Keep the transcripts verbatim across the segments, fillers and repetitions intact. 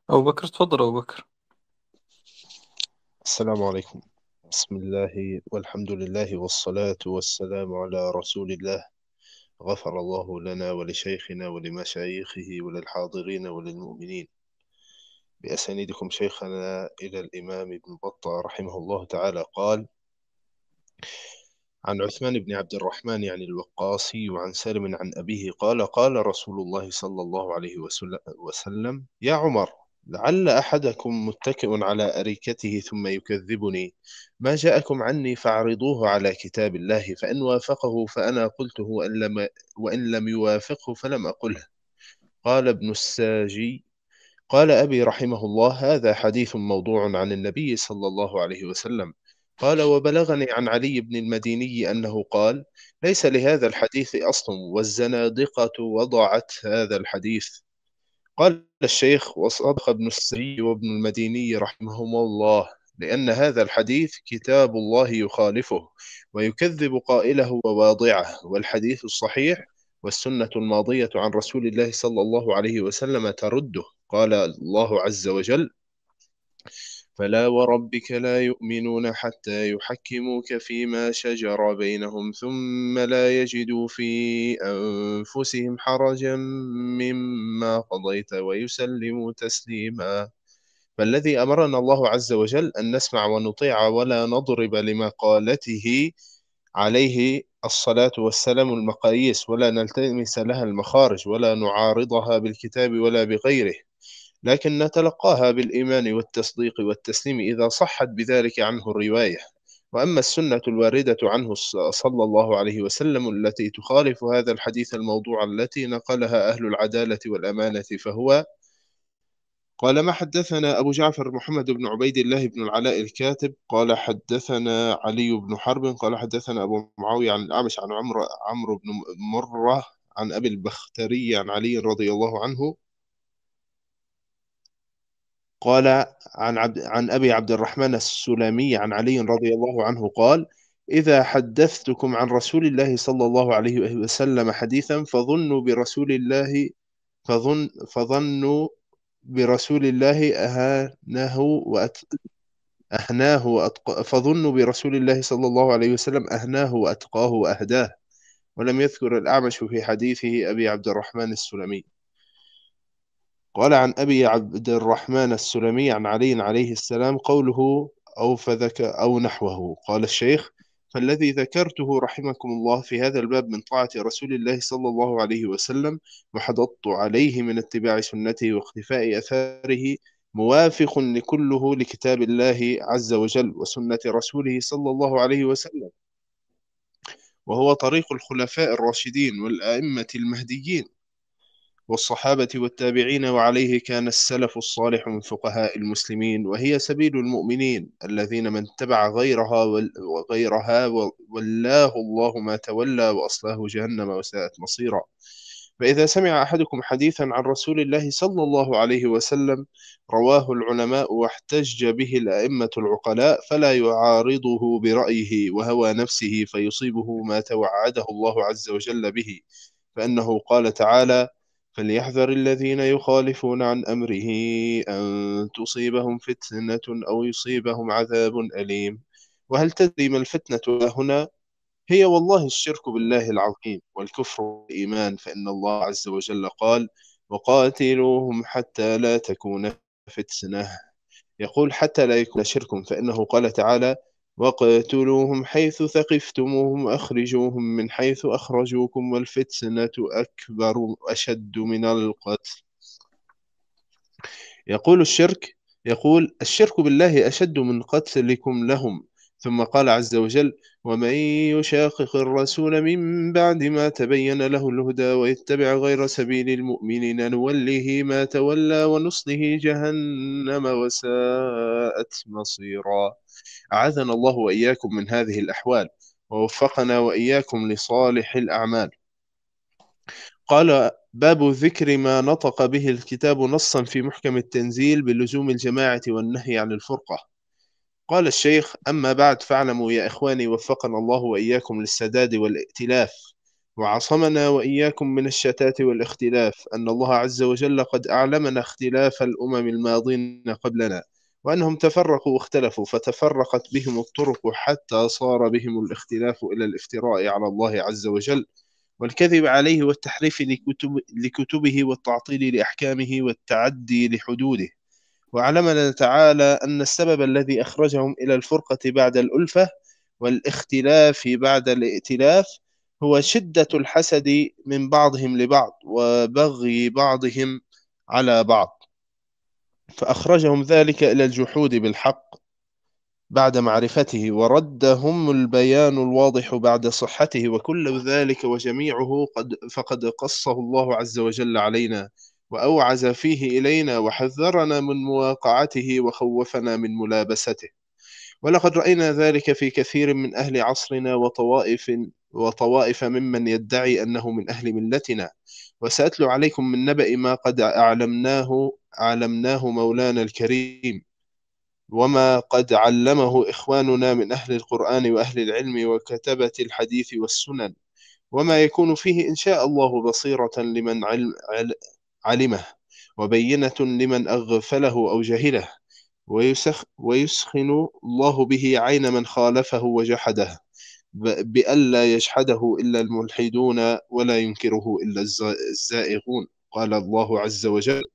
أبو بكر، تفضل أبو بكر. السلام عليكم. بسم الله والحمد لله والصلاة والسلام على رسول الله. غفر الله لنا ولشيخنا ولمشايخه وللحاضرين وللمؤمنين. بأسانيدكم شيخنا إلى الإمام ابن بطة رحمه الله تعالى قال: عن عثمان بن عبد الرحمن يعني الوقاصي وعن سالم عن أبيه قال: قال رسول الله صلى الله عليه وسل- وسلم: يا عمر، لعل أحدكم متكئ على أريكته ثم يكذبني، ما جاءكم عني فاعرضوه على كتاب الله، فإن وافقه فأنا قلته، وإن لم, وإن لم يوافقه فلم أقله. قال ابن الساجي: قال أبي رحمه الله: هذا حديث موضوع عن النبي صلى الله عليه وسلم. قال: وبلغني عن علي بن المديني أنه قال: ليس لهذا الحديث أصل، والزنادقة وضعت هذا الحديث. قال الشيخ: وصدق ابن السري وابن المديني رحمهما الله، لأن هذا الحديث كتاب الله يخالفه ويكذب قائله وواضعه، والحديث الصحيح والسنة الماضية عن رسول الله صلى الله عليه وسلم ترده. قال الله عز وجل: فلا وربك لا يؤمنون حتى يحكموك فيما شجر بينهم ثم لا يجدوا في أنفسهم حرجا مما قضيت ويسلموا تسليما. فالذي أمرنا الله عز وجل أن نسمع ونطيع ولا نضرب لمقالته عليه الصلاة والسلام المقاييس، ولا نلتمس لها المخارج، ولا نعارضها بالكتاب ولا بغيره، لكن نتلقاها بالإيمان والتصديق والتسليم إذا صحت بذلك عنه الرواية. وأما السنة الواردة عنه صلى الله عليه وسلم التي تخالف هذا الحديث الموضوع التي نقلها أهل العدالة والأمانة فهو: قال: ما حدثنا أبو جعفر محمد بن عبيد الله بن العلاء الكاتب قال حدثنا علي بن حرب قال حدثنا أبو معاوية عن الأعمش عن عمرو عمرو بن مرة عن أبي البختري عن علي رضي الله عنه قال: عن عبد عن أبي عبد الرحمن السلمي عن علي رضي الله عنه قال: إذا حدثتكم عن رسول الله صلى الله عليه وسلم حديثا فظنوا برسول الله فظن فظنوا برسول الله أهانه وأت أهناه وأتق... فظنوا برسول الله صلى الله عليه وسلم أهناه وأتقاه وأهداه. ولم يذكر الأعمش في حديثه أبي عبد الرحمن السلمي. قال: عن أبي عبد الرحمن السلمي عن علي عليه السلام قوله أو فذك أو نحوه. قال الشيخ: فالذي ذكرته رحمكم الله في هذا الباب من طاعة رسول الله صلى الله عليه وسلم وحضضت عليه من اتباع سنته واقتفاء أثاره موافق لكله لكتاب الله عز وجل وسنة رسوله صلى الله عليه وسلم، وهو طريق الخلفاء الراشدين والأئمة المهديين والصحابة والتابعين، وعليه كان السلف الصالح من فقهاء المسلمين، وهي سبيل المؤمنين الذين من اتبع غيرها وال- وغيرها و- ولاه الله ما تولى وأصلاه جهنم وساءت مصيرا. فإذا سمع أحدكم حديثا عن رسول الله صلى الله عليه وسلم رواه العلماء واحتج به الأئمة العقلاء فلا يعارضه برأيه وهوى نفسه فيصيبه ما توعده الله عز وجل به، فإنه قال تعالى: فليحذر الذين يخالفون عن أمره أن تصيبهم فتنة أو يصيبهم عذاب أليم. وهل تدري ما الفتنة هنا؟ هي والله الشرك بالله العظيم والكفر بالإيمان، فإن الله عز وجل قال: وقاتلوهم حتى لا تكون فتنة. يقول حتى لا يكون شرك، فإنه قال تعالى: واقتلوهم حيث ثقفتموهم وأخرجوهم من حيث أخرجوكم والفتنة أكبر أشد من القتل. يقول الشرك يقول الشرك بالله أشد من قتلكم لهم. ثم قال عز وجل: ومن يشاقق الرسول من بعد ما تبين له الهدى ويتبع غير سبيل المؤمنين نوله ما تولى ونصله جهنم وساءت مصيرا. أعاذنا الله وإياكم من هذه الأحوال، ووفقنا وإياكم لصالح الأعمال. قال: باب ذكر ما نطق به الكتاب نصا في محكم التنزيل بلزوم الجماعة والنهي عن الفرقة. قال الشيخ: أما بعد، فاعلموا يا إخواني وفقنا الله وإياكم للسداد والائتلاف وعصمنا وإياكم من الشتات والاختلاف، أن الله عز وجل قد أعلمنا اختلاف الأمم الماضين قبلنا، وأنهم تفرقوا واختلفوا فتفرقت بهم الطرق حتى صار بهم الاختلاف إلى الافتراء على الله عز وجل والكذب عليه والتحريف لكتب لكتبه والتعطيل لأحكامه والتعدي لحدوده. وأعلمنا تعالى أن السبب الذي أخرجهم إلى الفرقة بعد الألفة والاختلاف بعد الائتلاف هو شدة الحسد من بعضهم لبعض وبغي بعضهم على بعض، فأخرجهم ذلك إلى الجحود بالحق بعد معرفته، وردهم البيان الواضح بعد صحته، وكل ذلك وجميعه قد فقد قصه الله عز وجل علينا وأوعز فيه إلينا وحذرنا من مواقعته وخوفنا من ملابسته. ولقد رأينا ذلك في كثير من أهل عصرنا وطوائف وطوائف ممن يدعي أنه من أهل ملتنا. وسأتلو عليكم من نبأ ما قد أعلمناه أعلمناه مولانا الكريم، وما قد علمه إخواننا من أهل القرآن وأهل العلم وكتبة الحديث والسنن، وما يكون فيه إن شاء الله بصيرة لمن علم علمه وبينة لمن أغفله أو جهله، ويسخ ويسخن الله به عين من خالفه وجحده، بألا يجحده إلا الملحدون ولا ينكره إلا الزائغون. قال الله عز وجل: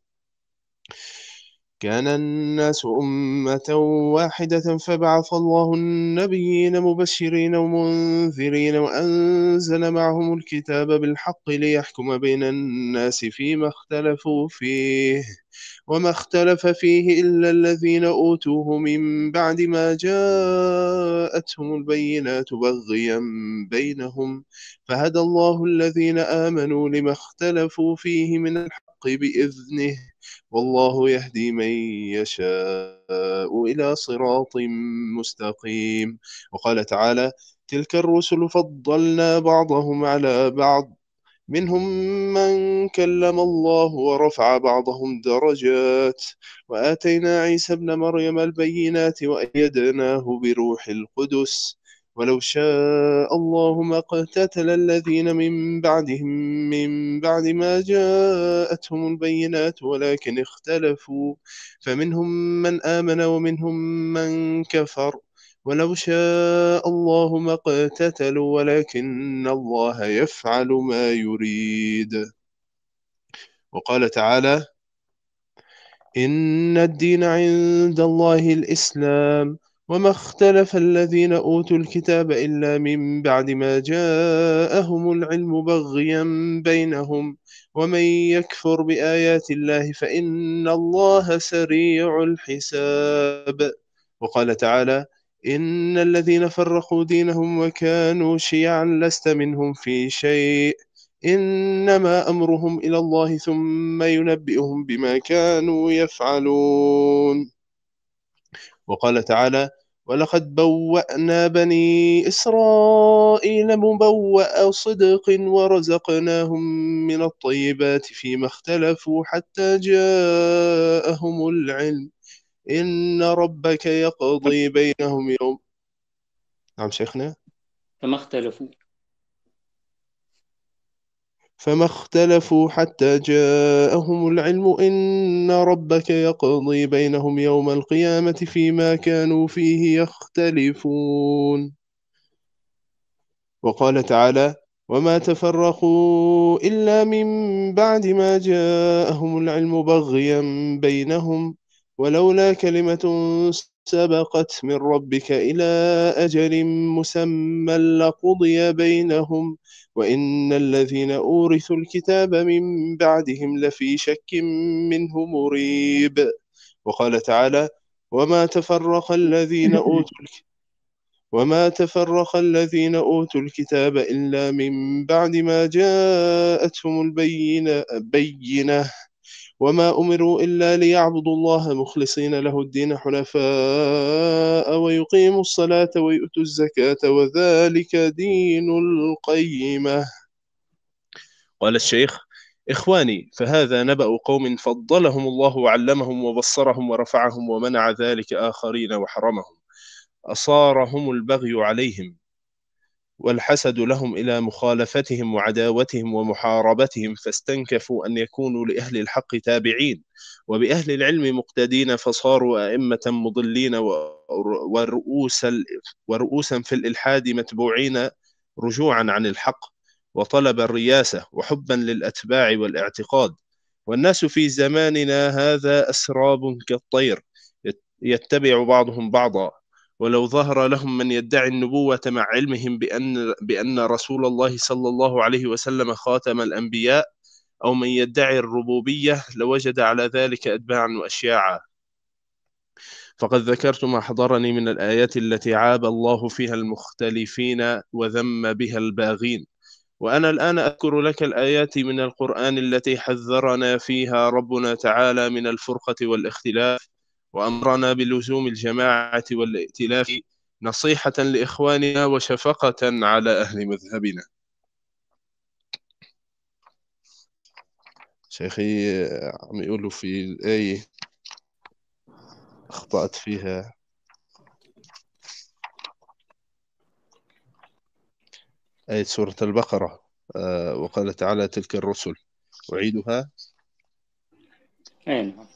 كان الناس أمة واحدة فبعث الله النبيين مبشرين ومنذرين وأنزل معهم الكتاب بالحق ليحكم بين الناس فيما اختلفوا فيه، وما اختلف فيه إلا الذين أوتوه من بعد ما جاءتهم البينات بغيا بينهم، فهدى الله الذين آمنوا لما اختلفوا فيه من الحق بإذنه، والله يهدي من يشاء إلى صراط مستقيم. وقال تعالى: تلك الرسل فضلنا بعضهم على بعض، منهم من كلم الله ورفع بعضهم درجات، وآتينا عيسى ابن مريم البينات وأيدناه بروح القدس، ولو شاء الله ما اقتتل الذين من بعدهم من بعد ما جاءتهم البينات ولكن اختلفوا، فمنهم من آمن ومنهم من كفر، ولو شاء الله ما اقتتلوا ولكن الله يفعل ما يريد. وقال تعالى: إن الدين عند الله الإسلام، وما اختلف الذين أوتوا الكتاب إلا من بعد ما جاءهم العلم بغيا بينهم، ومن يكفر بآيات الله فإن الله سريع الحساب. وقال تعالى: إن الذين فرقوا دينهم وكانوا شيعا لست منهم في شيء، إنما أمرهم إلى الله ثم ينبئهم بما كانوا يفعلون. وقال تعالى: ولقد بوأنا بني إسرائيل مبوأ صدق ورزقناهم من الطيبات فيما اختلفوا حتى جاءهم العلم، إن ربك يقضي بينهم يوم. نعم شيخنا. فما اختلفوا فما اختلفوا حتى جاءهم العلم إن ربك يقضي بينهم يوم القيامة فيما كانوا فيه يختلفون. وقال تعالى: وما تفرقوا إلا من بعد ما جاءهم العلم بغيا بينهم، ولولا كلمة سبقت من ربك إلى أجل مسمى لقضي بينهم، وإن الذين أورثوا الكتاب من بعدهم لفي شك منه مريب. وقال تعالى: وما تفرق الذين أوتوا وما تفرق الذين أوتوا الكتاب إلا من بعد ما جاءتهم البينة بينة وما أمروا إلا ليعبدوا الله مخلصين له الدين حنفاء ويقيموا الصلاة ويؤتوا الزكاة وذلك دين القيمة. قال الشيخ: إخواني، فهذا نبأ قوم فضلهم الله وعلمهم وبصرهم ورفعهم ومنع ذلك آخرين وحرمهم، أصارهم البغي عليهم والحسد لهم إلى مخالفتهم وعداوتهم ومحاربتهم، فاستنكفوا أن يكونوا لأهل الحق تابعين وبأهل العلم مقتدين، فصاروا أئمة مضلين ورؤوسا ورؤوسا في الإلحاد متبوعين رجوعا عن الحق وطلب الرياسة وحبا للأتباع والاعتقاد. والناس في زماننا هذا أسراب كالطير يتبع بعضهم بعضا، ولو ظهر لهم من يدعي النبوة مع علمهم بأن, بأن رسول الله صلى الله عليه وسلم خاتم الأنبياء، أو من يدعي الربوبية، لوجد على ذلك أتباعا وأشياعا. فقد ذكرت ما حضرني من الآيات التي عاب الله فيها المختلفين وذم بها الباغين، وأنا الآن أذكر لك الآيات من القرآن التي حذرنا فيها ربنا تعالى من الفرقة والاختلاف، وأمرنا بلزوم الجماعة والائتلاف نصيحة لإخواننا وشفقة على أهل مذهبنا. شيخي عم يقولوا في الآية أخطأت فيها، آية سورة البقرة، آه وقال تعالى تلك الرسل، أعيدها. أين؟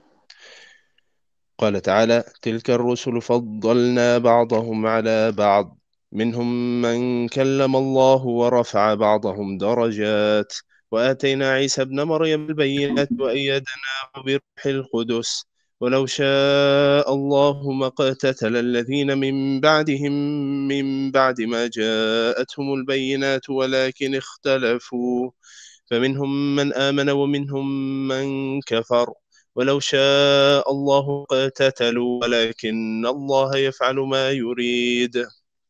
قال تعالى تلك الرسل فضلنا بعضهم على بعض، منهم من كلم الله ورفع بعضهم درجات، وآتينا عيسى ابن مريم البينات وأيدناه بروح القدس، ولو شاء الله ما اقتتل الذين من بعدهم من بعد ما جاءتهم البينات ولكن اختلفوا، فمنهم من آمن ومنهم من كفر، ولو شاء الله اقتتلوا ولكن الله يفعل ما يريد.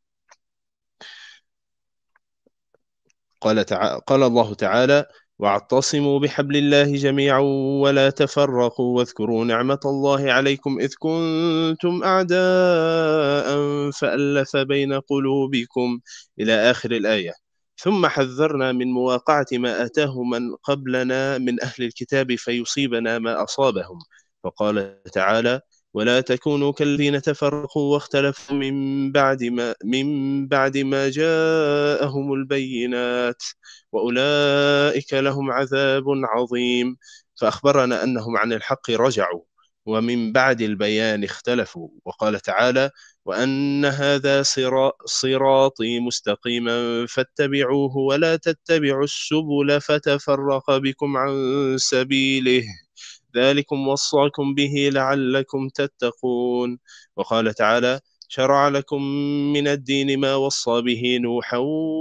قال, تع... قال الله تعالى واعتصموا بحبل الله جميعا ولا تفرقوا واذكروا نعمة الله عليكم إذ كنتم أعداء فألف بين قلوبكم إلى آخر الآية. ثم حذرنا من مواقعة ما أتاه من قبلنا من أهل الكتاب فيصيبنا ما أصابهم، فقال تعالى ولا تكونوا كالذين تفرقوا واختلفوا من بعد ما من بعد ما جاءهم البينات وأولئك لهم عذاب عظيم. فأخبرنا أنهم عن الحق رجعوا ومن بعد البيان اختلفوا، وقال تعالى وأن هذا صراطي مستقيما فاتبعوه ولا تتبعوا السبل فتفرق بكم عن سبيله ذلكم وصاكم به لعلكم تتقون. وقال تعالى شرع لكم من الدين ما وصى به نوحا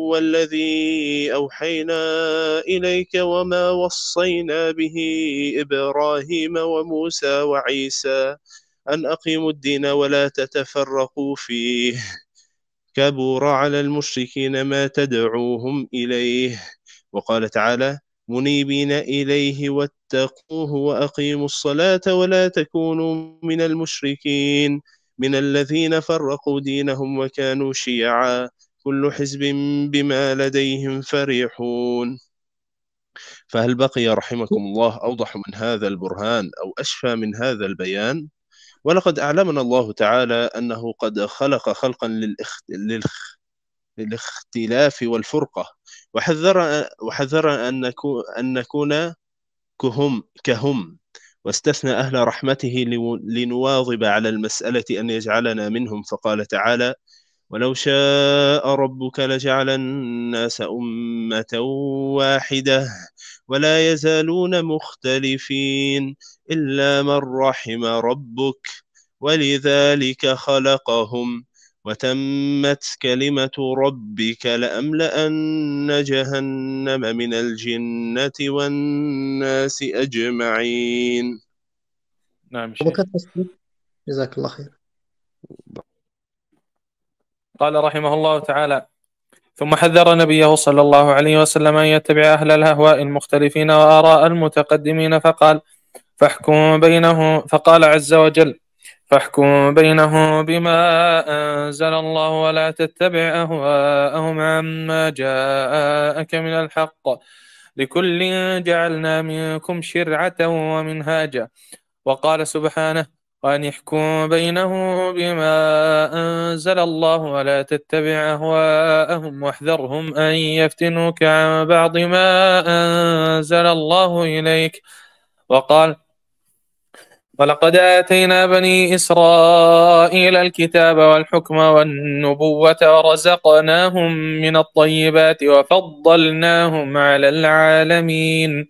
والذي أوحينا إليك وما وصينا به إبراهيم وموسى وعيسى أن أقيموا الدين ولا تتفرقوا فيه كبر على المشركين ما تدعوهم إليه. وقال تعالى منيبين إليه واتقوه وأقيموا الصلاة ولا تكونوا من المشركين من الذين فرقوا دينهم وكانوا شيعا كل حزب بما لديهم فرحون. فهل بقي رحمكم الله أوضح من هذا البرهان أو أشفى من هذا البيان؟ ولقد أعلمنا الله تعالى أنه قد خلق خلقا للإخ... للخ... للاختلاف والفرقة، وحذر وحذر أن نكون أن نكون كهم كهم واستثنى أهل رحمته لنواظب على المسألة أن يجعلنا منهم، فقال تعالى ولو شاء ربك لجعل الناس أمة واحدة ولا يزالون مختلفين إلا من رحم ربك ولذلك خلقهم وتمت كلمة ربك لأملأن جهنم من الجنة والناس أجمعين. نعم شيخ. جزاك الله خير. قال رحمه الله تعالى ثم حذر نبيه صلى الله عليه وسلم أن يتبع أهل الأهواء المختلفين وآراء المتقدمين، فقال فاحكم بينهم فقال عز وجل فاحكم بينهم بما أنزل الله ولا تتبع أهواءهم عما جاءك من الحق لكل جعلنا منكم شرعة ومنهاجا. وقال سبحانه وأن يحكم بينهم بما أنزل الله ولا تتبع أهواءهم واحذرهم أن يفتنوك عن بعض ما أنزل الله إليك. وقال: ولقد آتينا بني إسرائيل الكتاب والحكم والنبوة ورزقناهم من الطيبات وفضلناهم على العالمين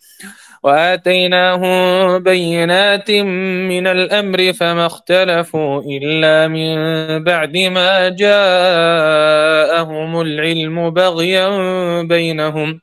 وآتيناهم بينات من الأمر فما اختلفوا إلا من بعد ما جاءهم العلم بغيا بينهم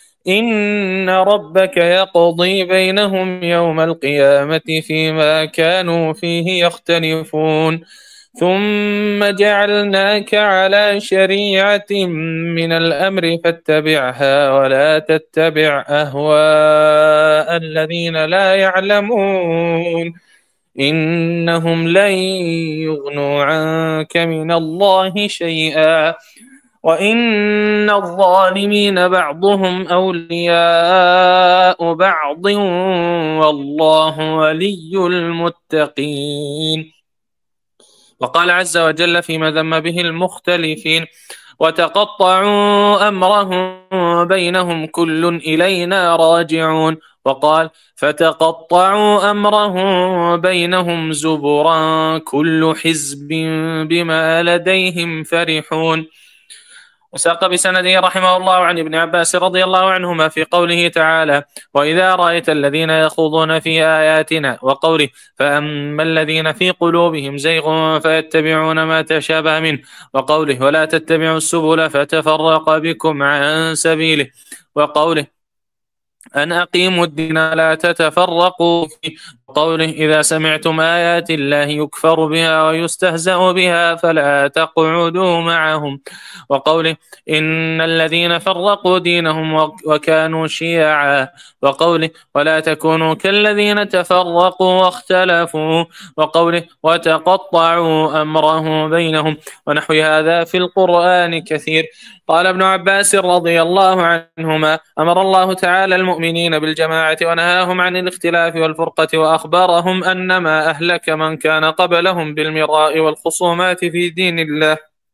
إن ربك يقضي بينهم يوم القيامة فيما كانوا فيه يختلفون ثم جعلناك على شريعة من الأمر فاتبعها ولا تتبع أهواء الذين لا يعلمون إنهم لن يغنوا عنك من الله شيئا وإن الظالمين بعضهم أولياء بعض والله ولي المتقين. وقال عز وجل فيما ذم به المختلفين: وتقطعوا أمرهم بينهم كل إلينا راجعون. وقال: فتقطعوا أمرهم بينهم زبرا كل حزب بما لديهم فرحون. وساق بسنده رحمه الله عن ابن عباس رضي الله عنهما في قوله تعالى: وإذا رأيت الذين يخوضون في آياتنا، وقوله: فأما الذين في قلوبهم زيغ فيتبعون ما تشابه منه، وقوله: ولا تتبعوا السبل فتفرق بكم عن سبيله، وقوله: أن أقيموا الدين لا تتفرقوا فيه، وقوله: إذا سمعتم آيات الله يكفر بها ويستهزأ بها فلا تقعدوا معهم، وقوله: إن الذين فرقوا دينهم وكانوا شيعا، وقوله: ولا تكونوا كالذين تفرقوا واختلفوا، وقوله: وتقطعوا أمرهم بينهم، ونحو هذا في القرآن كثير. قال ابن عباس رضي الله عنهما: أمر الله تعالى المؤمنين بالجماعة ونهاهم عن الاختلاف والفرقة، وأخبرهم أن ما أهلك من كان قبلهم بالمراء والخصومات في دين الله.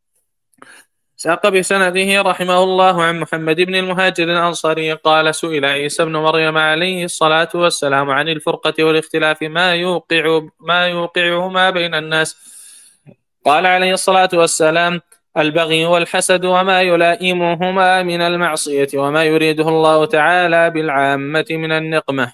ساق بسنده رحمه الله عن محمد بن المهاجر الأنصاري قال: سئل عيسى بن مريم عليه الصلاة والسلام عن الفرقة والاختلاف ما يوقع ما يوقعهما بين الناس، قال عليه الصلاة والسلام: البغي والحسد وما يلائمهما من المعصية وما يريده الله تعالى بالعامة من النقمة.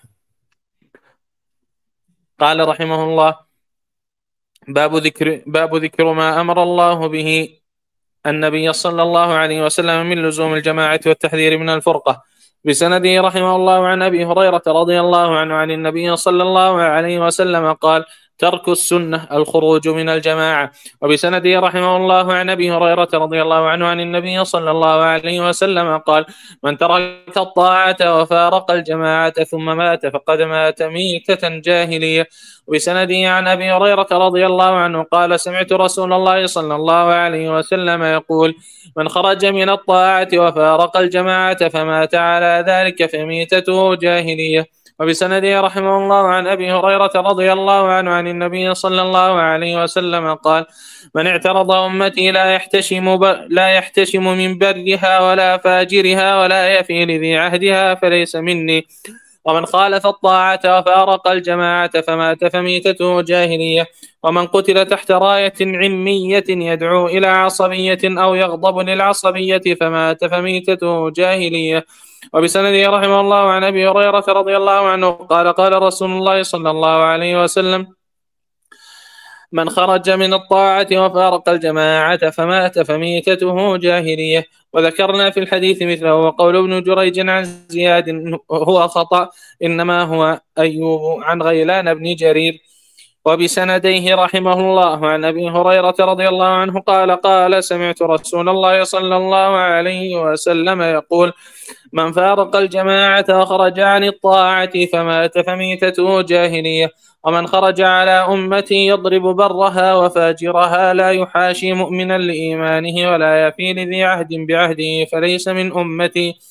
قال رحمه الله: باب ذكر, باب ذكر ما أمر الله به النبي صلى الله عليه وسلم من لزوم الجماعة والتحذير من الفرقة. بسنده رحمه الله عن أبي هريرة رضي الله عنه عن النبي صلى الله عليه وسلم قال: ترك السنة الخروج من الجماعة. وبسنده رحمه الله عن أبي هريرة رضي الله عنه عن النبي صلى الله عليه وسلم قال: من ترك الطاعة وفارق الجماعة ثم مات فقد مات ميتة جاهلية. وبسنده عن أبي هريرة رضي الله عنه قال: سمعت رسول الله صلى الله عليه وسلم يقول: من خرج من الطاعة وفارق الجماعة فمات على ذلك فميتته جاهلية. وبسنده رحمه الله عن أبي هريرة رضي الله عنه عن النبي صلى الله عليه وسلم قال: من اعترض أمتي لا يحتشم, لا يحتشم من برها ولا فاجرها ولا يفي لذي عهدها فليس مني. ومن خالف الطاعة وفارق الجماعة فمات فميتته جاهلية. ومن قتل تحت راية عمية يدعو إلى عصبية أو يغضب للعصبية فمات فميتته جاهلية. وبسنده رحمه الله عن أبي هريرة رضي الله عنه قال: قال رسول الله صلى الله عليه وسلم: من خرج من الطاعة وفارق الجماعة فمات فميتته جاهلية. وذكرنا في الحديث مثله. وقول ابن جريج عن زياد هو خطأ، إنما هو أيوب عن غيلان بن جرير. وبسنديه رحمه الله عن أبي هريرة رضي الله عنه قال: قال سمعت رسول الله صلى الله عليه وسلم يقول: من فارق الجماعة وخرج عن الطاعة فمات فميتته جاهلية. ومن خرج على أمتي يضرب برها وفاجرها لا يحاشي مؤمنا لإيمانه ولا يفي لذي عهد بعهده فليس من أمتي.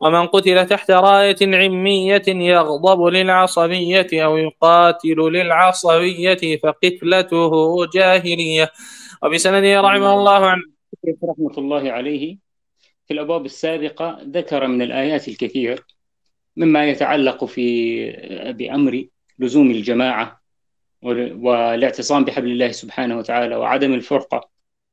ومن قتل تحت راية عمية يغضب للعصبية أو يقاتل للعصبية فقتلته جاهلية. وبسنده رحمه الله عن رحمة الله عليه في الأبواب السابقة ذكر من الآيات الكثير مما يتعلق في بأمر لزوم الجماعة والاعتصام بحبل الله سبحانه وتعالى وعدم الفرقة،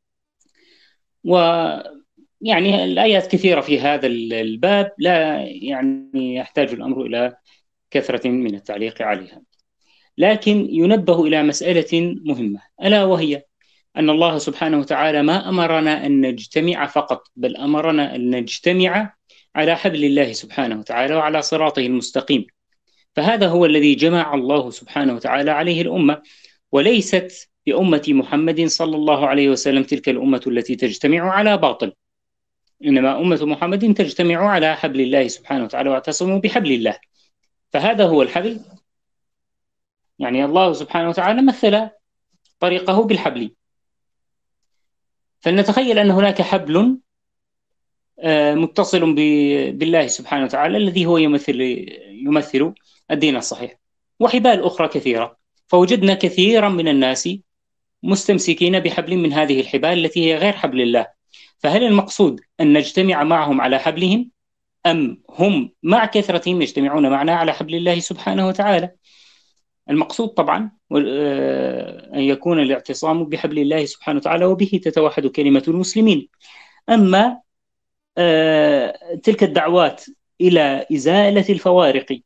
ويعني الآيات كثيرة في هذا الباب، لا يعني يحتاج الأمر إلى كثرة من التعليق عليها، لكن ينبه إلى مسألة مهمة، ألا وهي أن الله سبحانه وتعالى ما أمرنا أن نجتمع فقط، بل أمرنا أن نجتمع على حبل الله سبحانه وتعالى وعلى صراطه المستقيم. فهذا هو الذي جمع الله سبحانه وتعالى عليه الأمة، وليست بأمة محمد صلى الله عليه وسلم تلك الأمة التي تجتمع على باطل، إنما أمة محمد تجتمع على حبل الله سبحانه وتعالى واعتصموا بحبل الله، فهذا هو الحبل. يعني الله سبحانه وتعالى مثل طريقه بالحبل، فلنتخيل أن هناك حبل متصل بالله سبحانه وتعالى الذي هو يمثل يمثل الدين الصحيح، وحبال أخرى كثيرة، فوجدنا كثيرا من الناس مستمسكين بحبل من هذه الحبال التي هي غير حبل الله، فهل المقصود أن نجتمع معهم على حبلهم، أم هم مع كثرتهم يجتمعون معنا على حبل الله سبحانه وتعالى؟ المقصود طبعا أن يكون الاعتصام بحبل الله سبحانه وتعالى، وبه تتوحد كلمة المسلمين. أما تلك الدعوات إلى إزالة الفوارق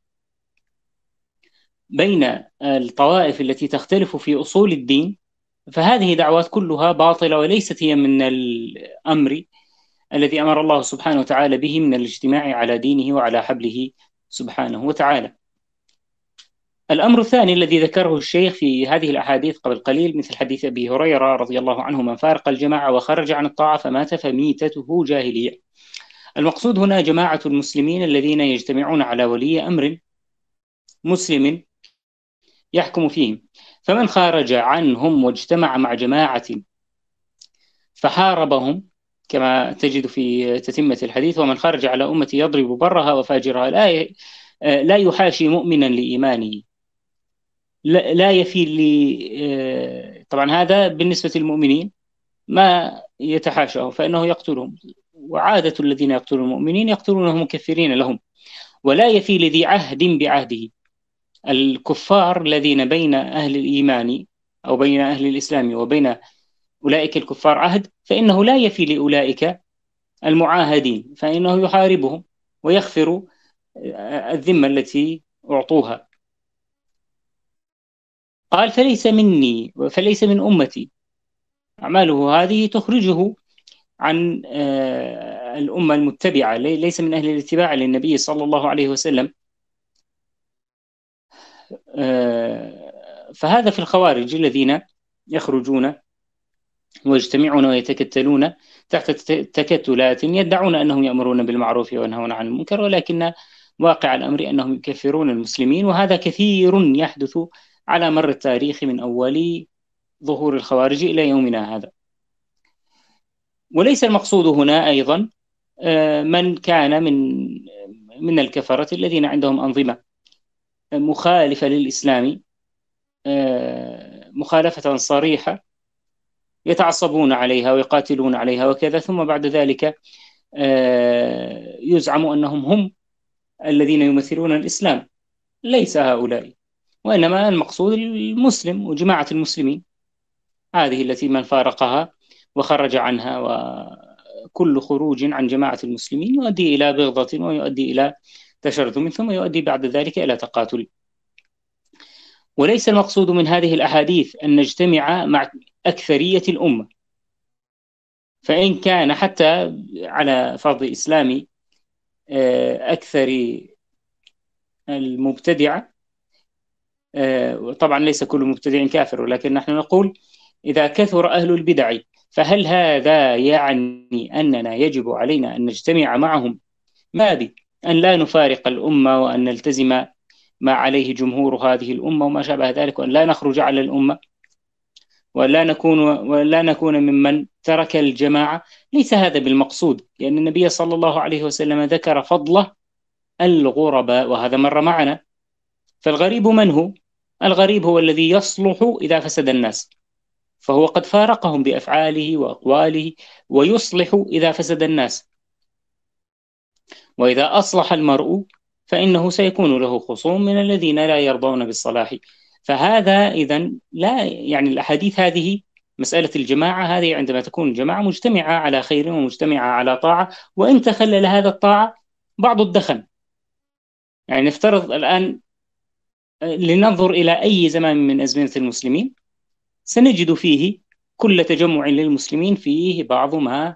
بين الطوائف التي تختلف في أصول الدين، فهذه دعوات كلها باطلة، وليست هي من الأمر الذي أمر الله سبحانه وتعالى به من الاجتماع على دينه وعلى حبله سبحانه وتعالى. الأمر الثاني الذي ذكره الشيخ في هذه الأحاديث قبل قليل، مثل حديث أبي هريرة رضي الله عنه: من فارق الجماعة وخرج عن الطاعة فمات فميتته جاهلية. المقصود هنا جماعة المسلمين الذين يجتمعون على ولي أمر مسلم يحكم فيهم، فمن خرج عنهم واجتمع مع جماعة فحاربهم، كما تجد في تتمة الحديث: ومن خرج على أمتي يضرب برها وفاجرها لا لا يحاشي مؤمنا لإيمانه، لا يفي لي. طبعا هذا بالنسبة للمؤمنين ما يتحاشاه، فإنه يقتلهم، وعادة الذين يقتلون المؤمنين يقتلونهم مكفرين لهم، ولا يفي لذي عهد بعهده. الكفار الذين بين أهل الإيمان أو بين أهل الإسلام وبين أولئك الكفار عهد، فإنه لا يفي لأولئك المعاهدين، فإنه يحاربهم ويغفر الذمة التي أعطوها. قال: فليس مني فليس من أمتي. أعماله هذه تخرجه عن الأمة المتبعة، ليس من أهل الاتباع للنبي صلى الله عليه وسلم. فهذا في الخوارج الذين يخرجون ويجتمعون ويتكتلون تحت تكتلات يدعون أنهم يأمرون بالمعروف وينهون عن المنكر، ولكن واقع الأمر أنهم يكفرون المسلمين، وهذا كثير يحدث على مر التاريخ من أول ظهور الخوارج إلى يومنا هذا. وليس المقصود هنا أيضا من كان من من الكفرة الذين عندهم أنظمة مخالفة للإسلام مخالفة صريحة يتعصبون عليها ويقاتلون عليها وكذا، ثم بعد ذلك يزعم أنهم هم الذين يمثلون الإسلام. ليس هؤلاء، وإنما المقصود المسلم وجماعة المسلمين، هذه التي من فارقها وخرج عنها، وكل خروج عن جماعة المسلمين يؤدي إلى بغضة ويؤدي إلى تشرذم، ثم يؤدي بعد ذلك إلى تقاتل. وليس المقصود من هذه الأحاديث أن نجتمع مع أكثرية الأمة، فإن كان حتى على فرض إسلامي أكثر المبتدعة، طبعا ليس كل مبتدع كافر، ولكن نحن نقول إذا كثر أهل البدع، فهل هذا يعني أننا يجب علينا أن نجتمع معهم؟ ما بي أن لا نفارق الأمة وأن نلتزم ما عليه جمهور هذه الأمة وما شابه ذلك، وأن لا نخرج على الأمة. ولا نكون ولا نكون ممن ترك الجماعة. ليس هذا بالمقصود، لأن النبي صلى الله عليه وسلم ذكر فضل الغرباء، وهذا مر معنا. فالغريب من هو؟ الغريب هو الذي يصلح إذا فسد الناس، فهو قد فارقهم بأفعاله وأقواله، ويصلح إذا فسد الناس. وإذا أصلح المرء فإنه سيكون له خصوم من الذين لا يرضون بالصلاح. فهذا إذن لا يعني الأحاديث هذه، مسألة الجماعة هذه عندما تكون الجماعة مجتمعة على خير ومجتمعة على طاعة، وإن تخلل هذا الطاعة بعض الدخن. يعني نفترض الآن لننظر إلى أي زمان من أزمنة المسلمين، سنجد فيه كل تجمع للمسلمين فيه بعض ما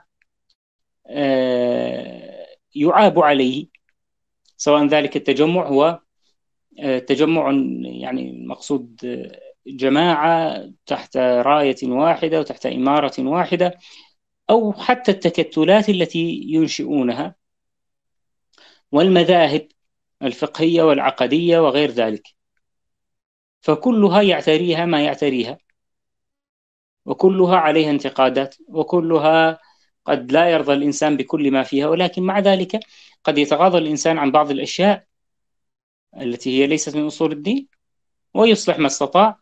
يعاب عليه، سواء ذلك التجمع هو تجمع يعني المقصود جماعة تحت راية واحدة وتحت إمارة واحدة، أو حتى التكتلات التي ينشئونها، والمذاهب الفقهية والعقدية وغير ذلك، فكلها يعتريها ما يعتريها، وكلها عليها انتقادات، وكلها قد لا يرضى الإنسان بكل ما فيها، ولكن مع ذلك قد يتغاضى الإنسان عن بعض الأشياء التي هي ليست من أصول الدين، ويصلح ما استطاع،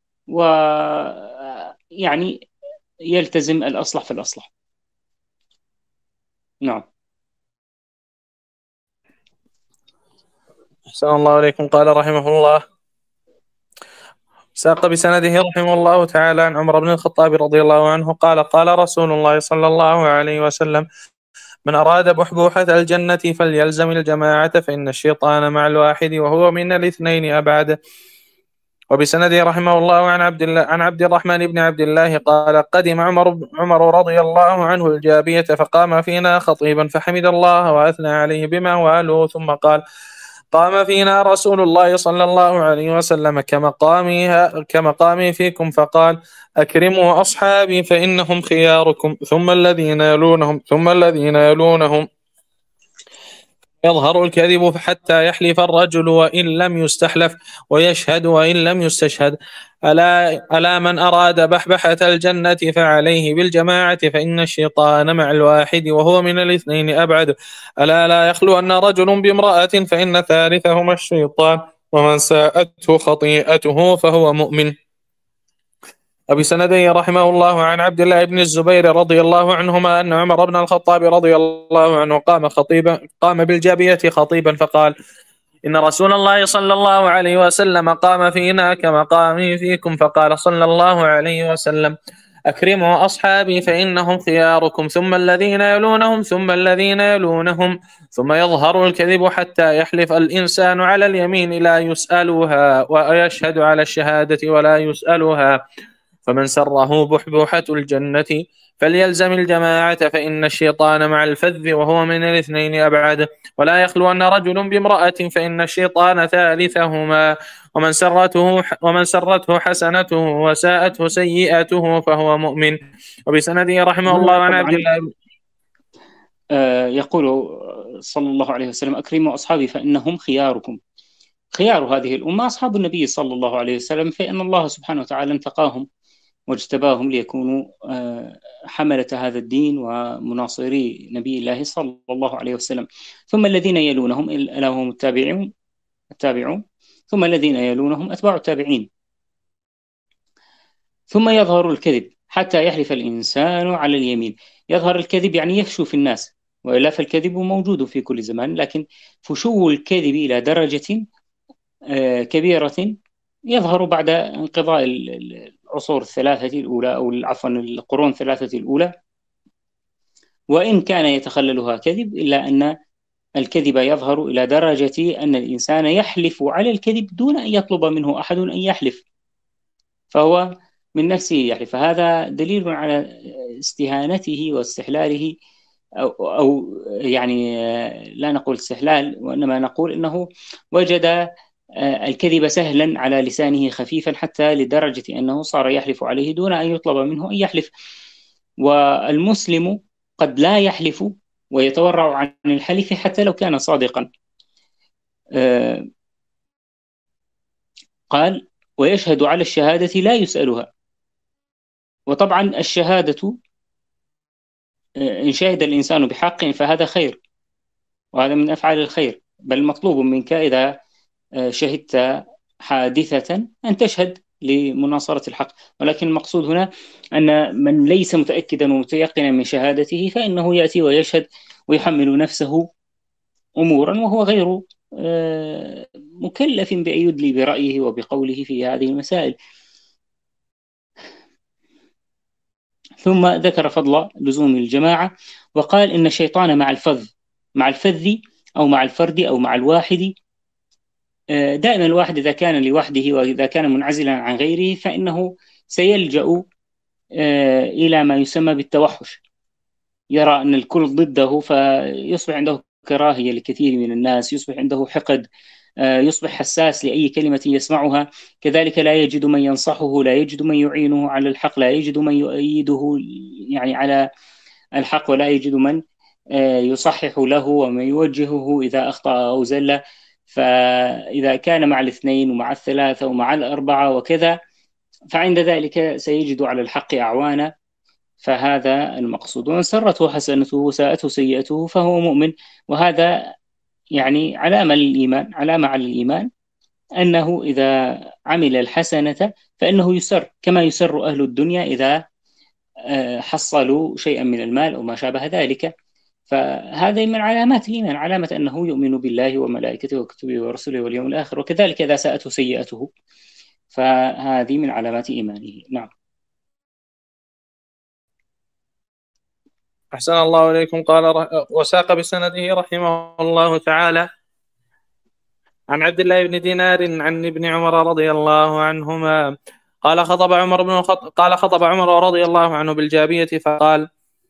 ويعني يلتزم الأصلح في الأصلح. نعم. أحسن الله عليكم. قال رحمه الله: ساق بسنده رحمه الله تعالى عن عمر بن الخطاب رضي الله عنه قال: قال رسول الله صلى الله عليه وسلم: من أراد بحبوحة الجنة فليلزم الجماعة فإن الشيطان مع الواحد وهو من الاثنين أبعد. وبسنده رحمه الله عن عبد الله عن عبد الرحمن بن عبد الله قال: قدم عمر عمر رضي الله عنه الجابية فقام فينا خطيبا فحمد الله وأثنى عليه بما واله، ثم قال: قام فينا رسول الله صلى الله عليه وسلم كمقامي كمقامي فيكم فقال: أكرموا أصحابي فإنهم خياركم، ثم الذين يلونهم ثم الذين يلونهم. يظهر الكذب حتى يحلف الرجل وإن لم يستحلف، ويشهد وإن لم يستشهد. ألا, ألا من أراد بحبحة الجنة فعليه بالجماعة فإن الشيطان مع الواحد وهو من الاثنين أبعد. ألا لا يخلو أن رجل بامرأة فإن ثالثهما الشيطان، ومن ساءته خطيئته فهو مؤمن. أبي سندي رحمه الله عن عبد الله بن الزبير رضي الله عنهما أن عمر بن الخطاب رضي الله عنه قام خطيبا قام بالجابية خطيبا فقال: إن رسول الله صلى الله عليه وسلم قام فينا كمقامي فيكم فقال صلى الله عليه وسلم: أكرموا أصحابي فإنهم خياركم، ثم الذين يلونهم ثم الذين يلونهم. ثم يظهر الكذب حتى يحلف الإنسان على اليمين لا يسألها، ويشهد على الشهادة ولا يسألها. فمن سره بحبوحة الجنة فليلزم الجماعة فإن الشيطان مع الفذ وهو من الاثنين أبعد. ولا يخلو أن رجل بامرأة فإن الشيطان ثالثهما. ومن سرته ومن سرته حسنته وساءته سيئته فهو مؤمن. وبسنده رحمه الله عن عبد الله يقول صلى الله عليه وسلم: أكرموا أصحابي فإنهم خياركم. خيار هذه الأمة أصحاب النبي صلى الله عليه وسلم، فإن الله سبحانه وتعالى انتقاهم واجتباهم ليكونوا حملة هذا الدين ومناصري نبي الله صلى الله عليه وسلم. ثم الذين يلونهم ألا هم التابعون التابعون ثم الذين يلونهم أتباع التابعين. ثم يظهر الكذب حتى يحلف الإنسان على اليمين. يظهر الكذب يعني يفشو في الناس، وإلا فالكذب موجود في كل زمان، لكن فشو الكذب إلى درجة كبيرة يظهر بعد انقضاء العصور الثلاثة الأولى، أو عفوا القرون الثلاثة الأولى، وإن كان يتخللها كذب، إلا أن الكذب يظهر إلى درجة أن الإنسان يحلف على الكذب دون أن يطلب منه أحد أن يحلف، فهو من نفسه يحلف. فهذا دليل على استهانته واستحلاله، أو, أو يعني لا نقول استحلال، وإنما نقول أنه وجد الكذب سهلا على لسانه خفيفا حتى لدرجة أنه صار يحلف عليه دون أن يطلب منه أن يحلف. والمسلم قد لا يحلف ويتورع عن الحلف حتى لو كان صادقا. قال: ويشهد على الشهادة لا يسألها. وطبعا الشهادة إن شهد الإنسان بحق فهذا خير، وهذا من أفعال الخير، بل مطلوب منك إذا شهدت حادثة أن تشهد لمناصرة الحق. ولكن المقصود هنا أن من ليس متأكدا ومتيقنا من شهادته فإنه يأتي ويشهد ويحمل نفسه أمورا وهو غير مكلف بأن يدلي برأيه وبقوله في هذه المسائل. ثم ذكر فضل لزوم الجماعة وقال إن الشيطان مع الفذ مع الفذ أو مع الفرد أو مع الواحد. دائما الواحد إذا كان لوحده وإذا كان منعزلا عن غيره فإنه سيلجأ إلى ما يسمى بالتوحش، يرى أن الكل ضده فيصبح عنده كراهية لكثير من الناس، يصبح عنده حقد، يصبح حساس لأي كلمة يسمعها، كذلك لا يجد من ينصحه، لا يجد من يعينه على الحق، لا يجد من يؤيده يعني على الحق، ولا يجد من يصحح له ومن يوجهه إذا أخطأ أو زل. فإذا كان مع الاثنين ومع الثلاثة ومع الأربعة وكذا فعند ذلك سيجد على الحق أعوانا، فهذا المقصود. ومن سرته حسنته وساءته سيئته فهو مؤمن. وهذا يعني علامة للإيمان، علامة على الإيمان أنه إذا عمل الحسنة فإنه يسر كما يسر أهل الدنيا إذا حصلوا شيئا من المال أو ما شابه ذلك. فهذا من علامات الإيمان، علامة أنه يؤمن بالله وملائكته وكتبه ورسله واليوم الآخر. وكذلك إذا ساءته سيئته فهذه من علامات إيمانه. نعم. أحسن الله إليكم. قال وساق بسنده رحمه الله تعالى عن عبد الله بن دينار عن ابن عمر رضي الله عنهما قال خطب عمر بن الخط... قال خطب عمر رضي الله عنه بالجابية فقال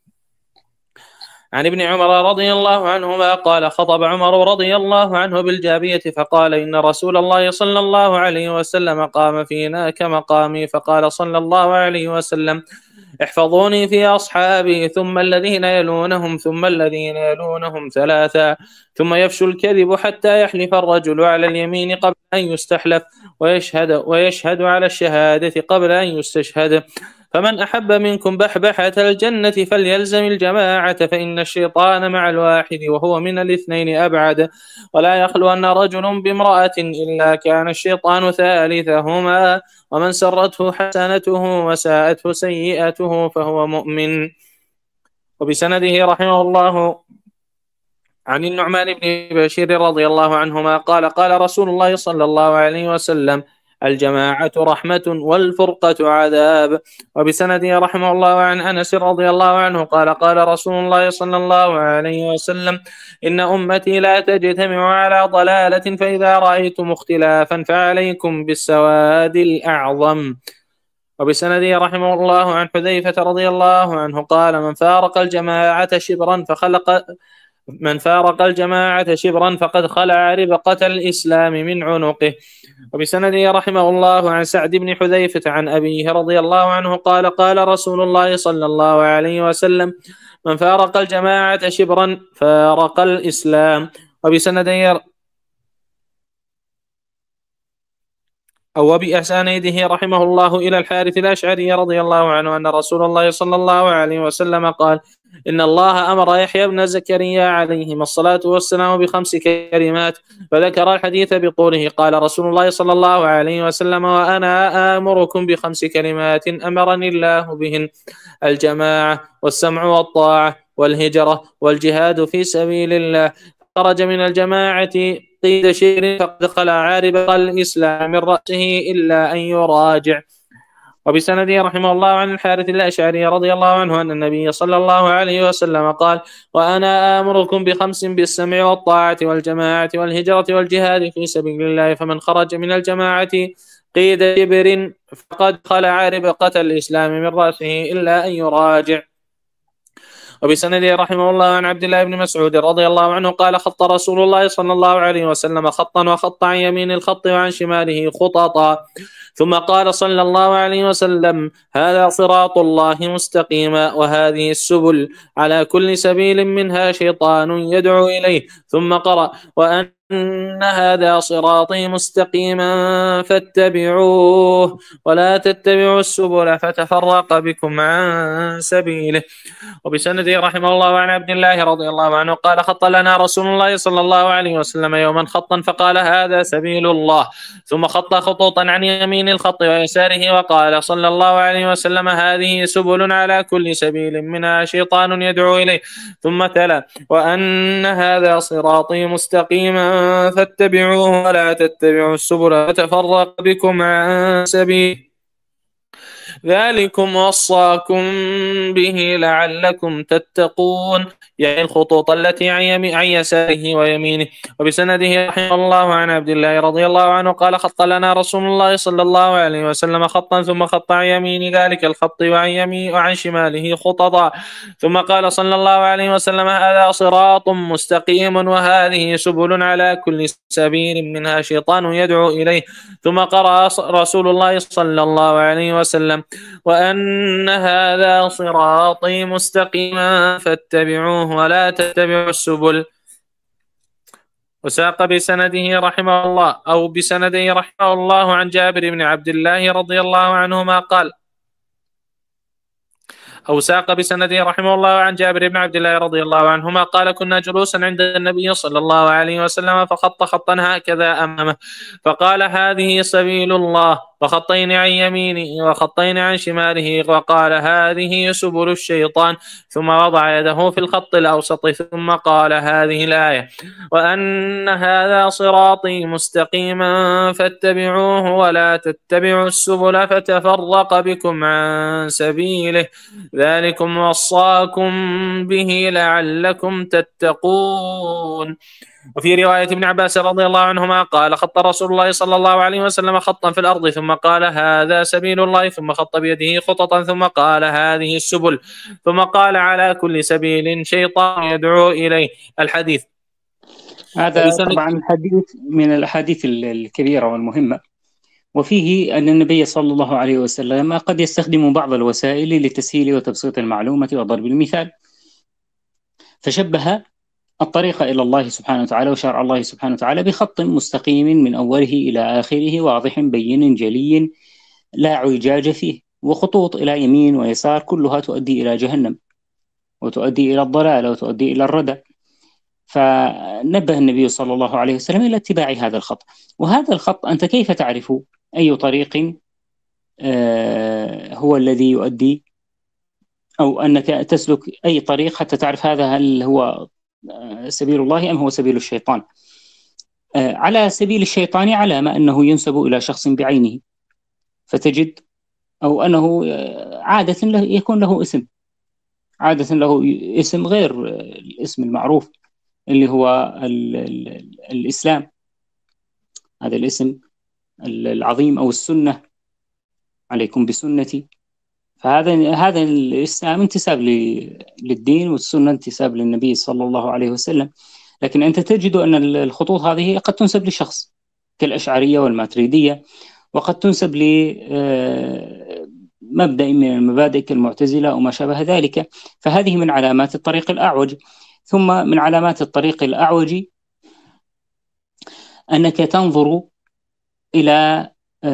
عن ابن عمر رضي الله عنهما قال خطب عمر رضي الله عنه بالجابية فقال إن رسول الله صلى الله عليه وسلم قام فينا كمقامي، فقال صلى الله عليه وسلم احفظوني في أصحابي ثم الذين يلونهم ثم الذين يلونهم ثلاثا، ثم يفشو الكذب حتى يحلف الرجل على اليمين قبل أن يستحلف ويشهد, ويشهد على الشهادة قبل أن يستشهد. فمن أحب منكم بحبحة الجنة فليلزم الجماعة فإن الشيطان مع الواحد وهو من الاثنين أبعد، ولا يخلو أن رجل بامرأة إلا كان الشيطان ثالثهما، ومن سرته حسنته وساءته سيئته فهو مؤمن. وبسنده رحمه الله عن النعمان بن بشير رضي الله عنهما قال قال رسول الله صلى الله عليه وسلم الجماعة رحمة والفرقة عذاب. وبسنده رحمه الله عن أنس رضي الله عنه قال قال رسول الله صلى الله عليه وسلم إن أمتي لا تجتمع على ضلالة، فإذا رأيتم اختلافا فعليكم بالسواد الأعظم. وبسنده رحمه الله عن حذيفة رضي الله عنه قال من فارق الجماعة شبرا فخلق من فارق الجماعة شبرا فقد خلع ربقة الإسلام من عنقه. وبسنده رحمه الله عن سعد بن حذيفة عن أبيه رضي الله عنه قال قال رسول الله صلى الله عليه وسلم من فارق الجماعة شبرا فارق الإسلام. وبسنده أو بأسانيده رحمه الله إلى الحارث الأشعري رضي الله عنه أن رسول الله صلى الله عليه وسلم قال إن الله أمر يحيى بن زكريا عليهما الصلاة والسلام بخمس كلمات، فذكر الحديث بطوله. قال رسول الله صلى الله عليه وسلم وأنا آمركم بخمس كلمات أمرني الله بهن: الجماعة والسمع والطاعة والهجرة والجهاد في سبيل الله. خرج من الجماعة قيد شير فقد خلع عارب الإسلام من رأسه إلا أن يراجع. وبسنده رحمه الله عن الحارث الأشعري رضي الله عنه أن النبي صلى الله عليه وسلم قال وأنا آمركم بخمس: بالسمع والطاعة والجماعة والهجرة والجهاد في سبيل الله، فمن خرج من الجماعة قيد شبر فقد خلع ربقة الإسلام من رأسه إلا أن يراجع. وبسنده رحمه الله عن عبد الله بن مسعود رضي الله عنه قال خط رسول الله صلى الله عليه وسلم خطا وخط عن يمين الخط وعن شماله خططا، ثم قال صلى الله عليه وسلم هذا صراط الله مستقيما، وهذه السبل على كل سبيل منها شيطان يدعو إليه، ثم قرأ وأن وأن هذا صراطي مستقيما فاتبعوه ولا تتبعوا السبل فتفرق بكم عن سبيله. وبسنده رحمه الله عن عبد الله رضي الله عنه قال خط لنا رسول الله صلى الله عليه وسلم يوما خطا فقال هذا سبيل الله، ثم خط خطوطا عن يمين الخط ويساره وقال صلى الله عليه وسلم هذه سبل على كل سبيل منها شيطان يدعو إليه، ثم تلا وأن هذا صراطي مستقيما فاتبعوه ولا تتبعوا السبل فتفرق بكم عن سبيله ذلكم وصاكم به لعلكم تتقون، يعني الخطوط التي عن يساره ويمينه. وبسنده رحمه الله عن عبد الله رضي الله عنه قال خط لنا رسول الله صلى الله عليه وسلم خطا ثم خط عن يمين ذلك الخط وعن يمين وعن شماله خططا، ثم قال صلى الله عليه وسلم هذا صراط مستقيم وهذه سبل على كل سبيل منها شيطان يدعو إليه، ثم قرأ رسول الله صلى الله عليه وسلم وأن هذا صراطي مستقيما فاتبعوه ولا تتبعوا السبل. وساق بسنده رحمه الله أو بسنده رحمه الله عن جابر بن عبد الله رضي الله عنهما قال أو ساق بسنده رحمه الله عن جابر بن عبد الله رضي الله عنهما قال كنا جلوسا عند النبي صلى الله عليه وسلم فخط خطا هكذا أمامه فقال هذه سبيل الله، وخطين عن يمينه وخطين عن شماله، وقال هذه سبل الشيطان، ثم وضع يده في الخط الأوسط ثم قال هذه الآية وأن هذا صراطي مستقيما فاتبعوه ولا تتبعوا السبل فتفرق بكم عن سبيله ذلكم وصاكم به لعلكم تتقون. وفي رواية ابن عباس رضي الله عنهما قال خط رسول الله صلى الله عليه وسلم خطا في الأرض ثم قال هذا سبيل الله، ثم خط بيده خططا ثم قال هذه السبل، ثم قال على كل سبيل شيطان يدعو إليه. الحديث هذا طبعا الحديث من الأحاديث الكبيرة والمهمة، وفيه أن النبي صلى الله عليه وسلم قد يستخدم بعض الوسائل لتسهيل وتبسيط المعلومة وضرب المثال، فشبه الطريق إلى الله سبحانه وتعالى وشرع الله سبحانه وتعالى بخط مستقيم من أوله إلى آخره واضح بين جلي لا اعوجاج فيه، وخطوط إلى يمين ويسار كلها تؤدي إلى جهنم وتؤدي إلى الضلال وتؤدي إلى الردى. فنبه النبي صلى الله عليه وسلم إلى اتباع هذا الخط. وهذا الخط أنت كيف تعرف أي طريق هو الذي يؤدي، أو أنك تسلك أي طريق حتى تعرف هذا هل هو سبيل الله أم هو سبيل الشيطان؟ على سبيل الشيطان علامة أنه ينسب إلى شخص بعينه، فتجد أو أنه عادة له يكون له اسم، عادة له اسم غير الاسم المعروف اللي هو ال ال الإسلام، هذا الاسم العظيم، أو السنة، عليكم بسنتي. فهذا هذا الإسلام انتساب للدين، والسنة انتساب للنبي صلى الله عليه وسلم. لكن أنت تجد أن الخطوط هذه قد تنسب لشخص كالأشعرية والماتريدية، وقد تنسب لمبدأ من المبادئ كالمعتزلة أو ما شابه ذلك. فهذه من علامات الطريق الأعوج. ثم من علامات الطريق الأعوج أنك تنظر إلى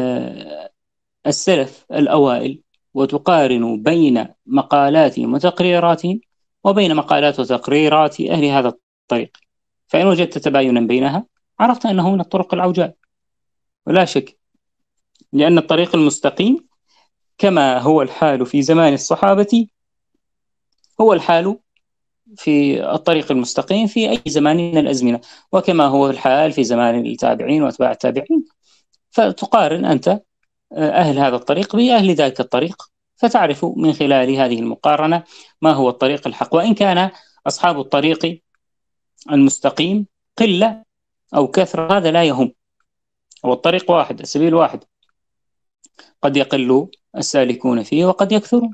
السلف الأوائل وتقارن بين مقالاتهم وتقريراتهم وبين مقالات وتقريرات أهل هذا الطريق، فإن وجدت تباينا بينها عرفت أنه من الطرق العوجاء ولا شك، لأن الطريق المستقيم كما هو الحال في زمان الصحابة هو الحال في الطريق المستقيم في أي زمان من الأزمنة، وكما هو الحال في زمان التابعين وأتباع التابعين. فتقارن أنت أهل هذا الطريق بأهل ذلك الطريق، فتعرف من خلال هذه المقارنة ما هو الطريق الحق. وإن كان أصحاب الطريق المستقيم قلة أو كثرة هذا لا يهم، هو الطريق واحد، السبيل واحد، قد يقل السالكون فيه وقد يكثرون،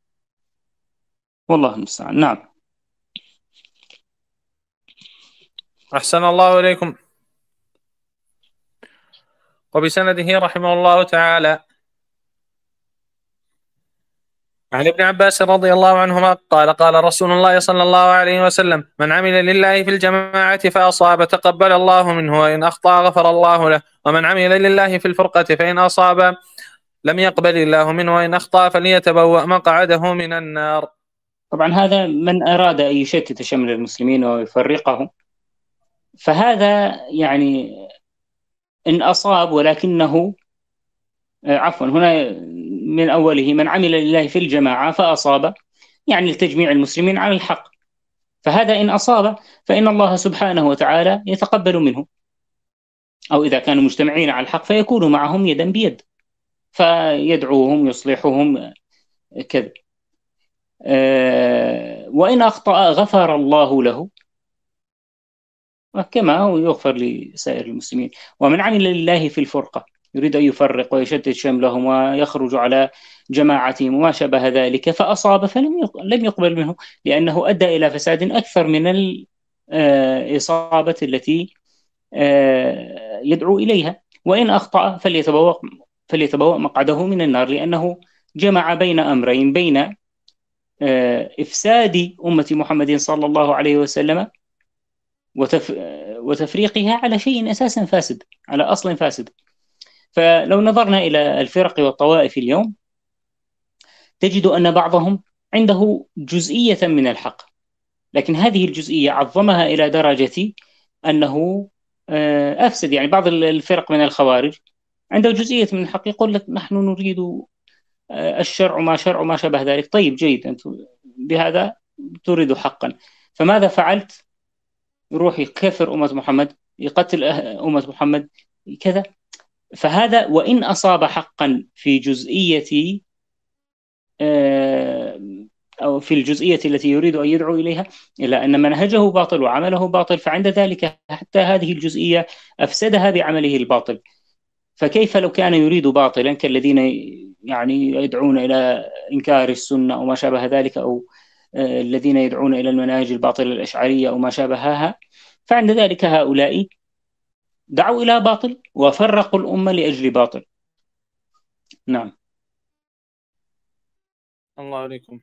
والله المستعان. نعم. أحسن الله إليكم. وبسنده رحمه الله تعالى عن ابن عباس رضي الله عنهما قال قال رسول الله صلى الله عليه وسلم من عمل لله في الجماعة فأصاب تقبل الله منه وإن أخطأ غفر الله له ومن عمل لله في الفرقة فإن أصاب لم يقبل الله منه وإن أخطأ فليتبوأ مقعده من النار. طبعا هذا من أراد أن يشتت شمل المسلمين ويفرقهم، فهذا يعني إن أصاب، ولكنه عفوا هنا من أوله من عمل لله في الجماعة فأصاب، يعني لتجميع المسلمين على الحق، فهذا إن أصاب فإن الله سبحانه وتعالى يتقبل منه، أو إذا كانوا مجتمعين على الحق فيكون معهم يدا بيد، فيدعوهم يصلحهم كذا. أه وإن أخطأ غفر الله له كما هو يغفر لسائر المسلمين. ومن عمل لله في الفرقة يريد أن يفرق ويشتت شملهم ويخرج على جماعتهم وما شابه ذلك فأصاب فلم لم يقبل منه، لأنه أدى إلى فساد أكثر من الإصابة التي يدعو إليها. وإن أخطأ فليتبوأ فليتبوأ مقعده من النار، لأنه جمع بين أمرين، بين إفساد أمة محمد صلى الله عليه وسلم وتف... وتفريقها على شيء أساسا فاسد، على أصل فاسد. فلو نظرنا إلى الفرق والطوائف اليوم تجد أن بعضهم عنده جزئية من الحق، لكن هذه الجزئية عظمها إلى درجة أنه أفسد. يعني بعض الفرق من الخوارج عنده جزئية من الحق، يقول لك نحن نريد الشرع ما شرع ما شابه ذلك. طيب جيد، أنت بهذا تريد حقا، فماذا فعلت؟ يروح يكفر أمة محمد، يقتل أمة محمد كذا. فهذا وإن أصاب حقا في جزئية أو في الجزئية التي يريد أن يدعو إليها، إلا أن منهجه باطل وعمله باطل، فعند ذلك حتى هذه الجزئية أفسدها بعمله الباطل. فكيف لو كان يريد باطلا كالذين يعني يدعون إلى إنكار السنة أو ما شابه ذلك، أو الذين يدعون إلى المناهج الباطلة الأشعرية أو ما شابهها، فعند ذلك هؤلاء دعوا إلى باطل وفرقوا الأمة لأجل باطل. نعم. الله عليكم.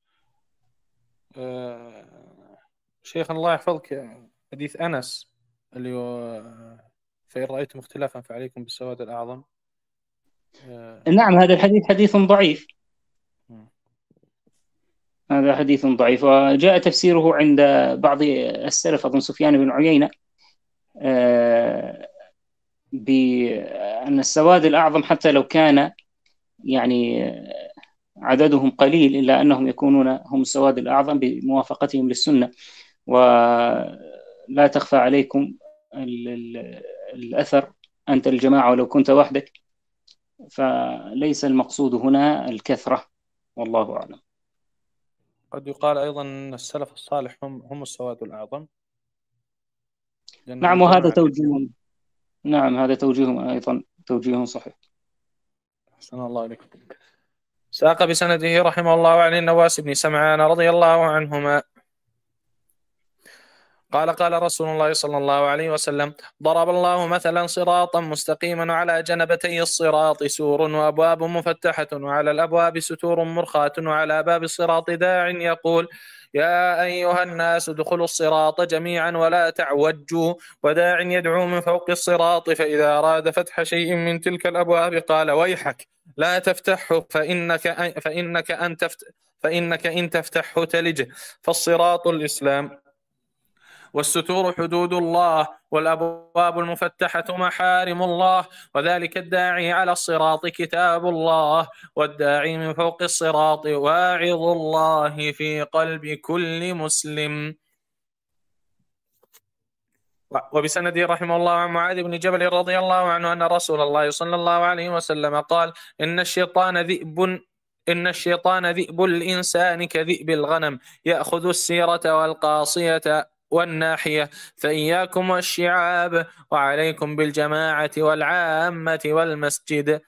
أه... شيخ الله يحفظك، حديث أنس اللي هو فإن رأيتم اختلافا فعليكم بالسواد الأعظم. أه... نعم، هذا الحديث حديث ضعيف. م. هذا حديث ضعيف، وجاء تفسيره عند بعض السلف، أظن سفيان بن عيينة، أه... بأن السواد الأعظم حتى لو كان يعني عددهم قليل إلا أنهم يكونون هم السواد الأعظم بموافقتهم للسنة. ولا تخفى عليكم الأثر أنت الجماعة ولو كنت وحدك، فليس المقصود هنا الكثرة، والله أعلم. قد يقال أيضا أن السلف الصالح هم هم السواد الأعظم. نعم، وهذا توجيه. نعم، هذا توجيه أيضا توجيه صحيح. أحسن الله عليكم. ساق بسنده رحمه الله عن النواس بن سمعان رضي الله عنهما قال قال رسول الله صلى الله عليه وسلم ضرب الله مثلا صراطا مستقيما على جنبتي الصراط سور وأبواب مفتحة وعلى الأبواب ستور مرخاة وعلى باب الصراط داع يقول يا أيها الناس ادخلوا الصراط جميعا ولا تعوجوا، وداع يدعو من فوق الصراط فإذا أراد فتح شيء من تلك الأبواب قال ويحك لا تفتحه فإنك فإنك أن تفتح فإنك إن تفتحه تلجه، فالصراط الإسلام والستور حدود الله والأبواب المفتحة محارم الله، وذلك الداعي على الصراط كتاب الله، والداعي من فوق الصراط واعظ الله في قلب كل مسلم. وبسنده رحمه الله عن معاذ بن جبل رضي الله عنه أن رسول الله صلى الله عليه وسلم قال إن الشيطان ذئب إن الشيطان ذئب الإنسان كذئب الغنم يأخذ السيرة والقاصية والناحية، فإياكم والشعاب وعليكم بالجماعة والعامة والمسجد.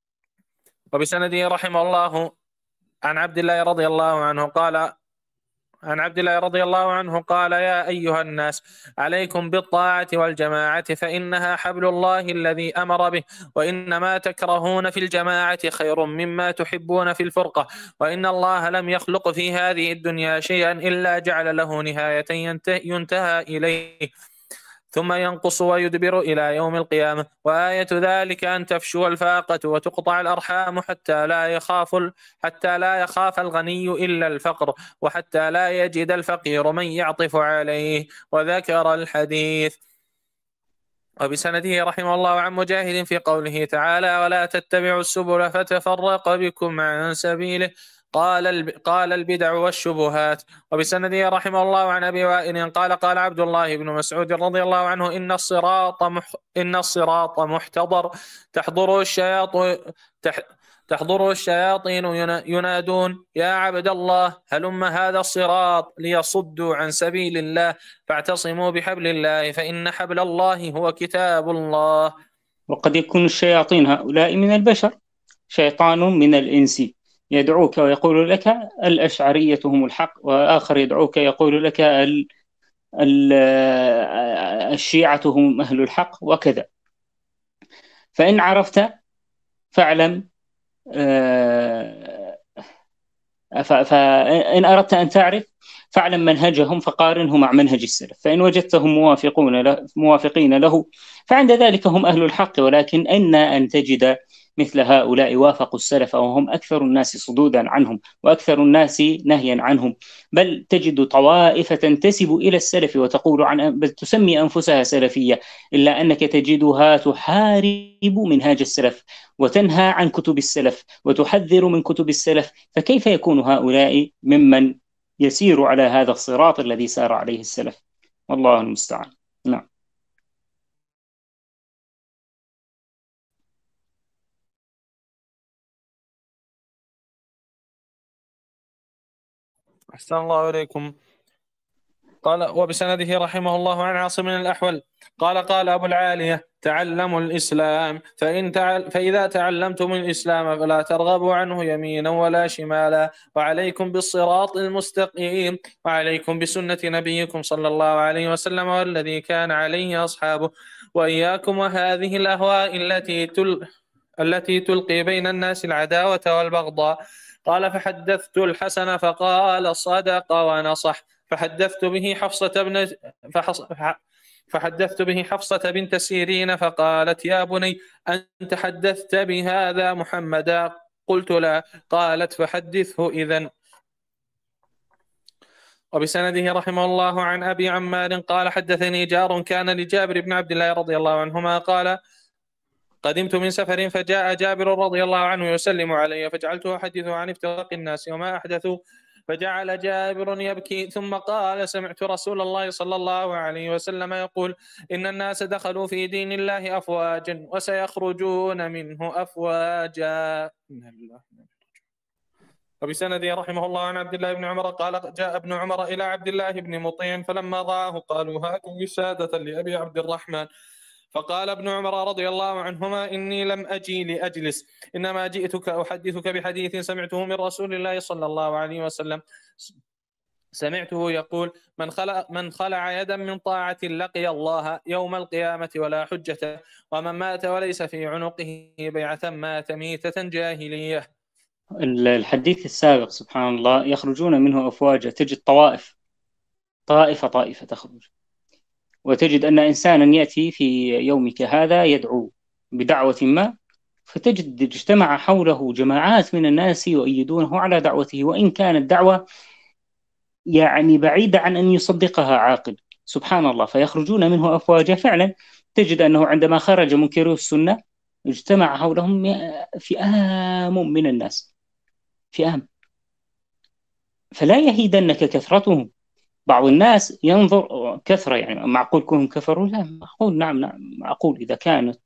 وبسنده رحمه الله عن عبد الله رضي الله عنه قال عن عبد الله رضي الله عنه قال: يا أيها الناس، عليكم بالطاعة والجماعة، فإنها حبل الله الذي أمر به، وإنما تكرهون في الجماعة خير مما تحبون في الفرقة، وإن الله لم يخلق في هذه الدنيا شيئا إلا جعل له نهاية ينتهى إليه ثم ينقص ويدبر إلى يوم القيامة، وآية ذلك أن تفشو الفاقة وتقطع الأرحام حتى لا يخاف حتى لا يخاف الغني إلا الفقر، وحتى لا يجد الفقير من يعطف عليه. وذكر الحديث. وبسنده رحمه الله عن مجاهد في قوله تعالى: ولا تتبعوا السبل فتفرق بكم عن سبيله، قال قال البدع والشبهات. وبسنده رحمه الله عن أبي وائل قال: قال عبد الله بن مسعود رضي الله عنه: إن الصراط مح إن الصراط محتضر، تحضره الشياطين تح تحضره الشياطين ينادون: يا عبد الله، هلم هذا الصراط، ليصدوا عن سبيل الله، فاعتصموا بحبل الله، فإن حبل الله هو كتاب الله. وقد يكون الشياطين هؤلاء من البشر، شيطان من الإنس يدعوك ويقول لك الأشعرية هم الحق، وآخر يدعوك يقول لك ال ال الشيعة هم أهل الحق، وكذا. فإن عرفت فاعلم، فإن أردت أن تعرف فاعلم منهجهم فقارنه مع منهج السلف، فإن وجدتهم موافقون له موافقين له فعند ذلك هم أهل الحق. ولكن أين أن تجد مثل هؤلاء وافقوا السلف وهم أكثر الناس صدودا عنهم وأكثر الناس نهيا عنهم، بل تجد طوائف تنتسب إلى السلف وتقول عن بل تسمي أنفسها سلفية، إلا أنك تجدها تحارب منهاج السلف وتنهى عن كتب السلف وتحذر من كتب السلف. فكيف يكون هؤلاء ممن يسير على هذا الصراط الذي سار عليه السلف؟ والله المستعان. نعم. أحسن الله إليكم. قال: وبسنده رحمه الله عن عاصم بن الأحول قال: قال أبو العالية: تعلموا الإسلام، فإن تعل فإذا تعلمتم الإسلام فلا ترغبوا عنه يمينا ولا شمالا، وعليكم بالصراط المستقيم، وعليكم بسنة نبيكم صلى الله عليه وسلم والذي كان عليه أصحابه، وإياكم وهذه الأهواء التي تل... التي تلقي بين الناس العداوة والبغضاء. قال: فحدثت الحسن فقال: صدق ونصح. فحدثت به حفصة بن فحص... فحدثت به حفصة بنت سيرين فقالت: يا بني، أنت حدثت بهذا محمدا؟ قلت: لا. قالت: فحدثه إذن. وبسنده رحمه الله عن أبي عمار قال: حدثني جار كان لجابر بن عبد الله رضي الله عنهما قال: قدمت من سفر فجاء جابر رضي الله عنه يسلم علي، فجعلت أحدثه عن افتراق الناس وما أحدثوا، فجعل جابر يبكي ثم قال: سمعت رسول الله صلى الله عليه وسلم يقول: إن الناس دخلوا في دين الله أفواجا وسيخرجون منه أفواجا. وبسنده رحمه الله عن عبد الله بن عمر قال: جاء ابن عمر إلى عبد الله بن مطيع فلما ضاعه قالوا: هذه وسادة لأبي عبد الرحمن. فقال ابن عمر رضي الله عنهما: إني لم أجي لأجلس، إنما جئتك أحدثك بحديث سمعته من رسول الله صلى الله عليه وسلم. سمعته يقول: من خلع, من خلع يدا من طاعة لقي الله يوم القيامة ولا حجة، ومن مات وليس في عنقه بيعة مات ميتة جاهلية. الحديث السابق سبحان الله يخرجون منه أفواجا، تجد طوائف طائفة طائفة تخرج، وتجد أن إنسانا يأتي في يومك هذا يدعو بدعوة ما، فتجد اجتمع حوله جماعات من الناس يؤيدونه على دعوته، وإن كانت دعوة يعني بعيدة عن أن يصدقها عاقل. سبحان الله. فيخرجون منه أفواجا. فعلا تجد أنه عندما خرج منكرو السنة اجتمع حولهم فئام من الناس، فئام، فلا يهيدنك كثرتهم. بعض الناس ينظر كثرة، يعني معقول كونهم كفروا؟ لا، معقول. نعم نعم معقول. إذا كانت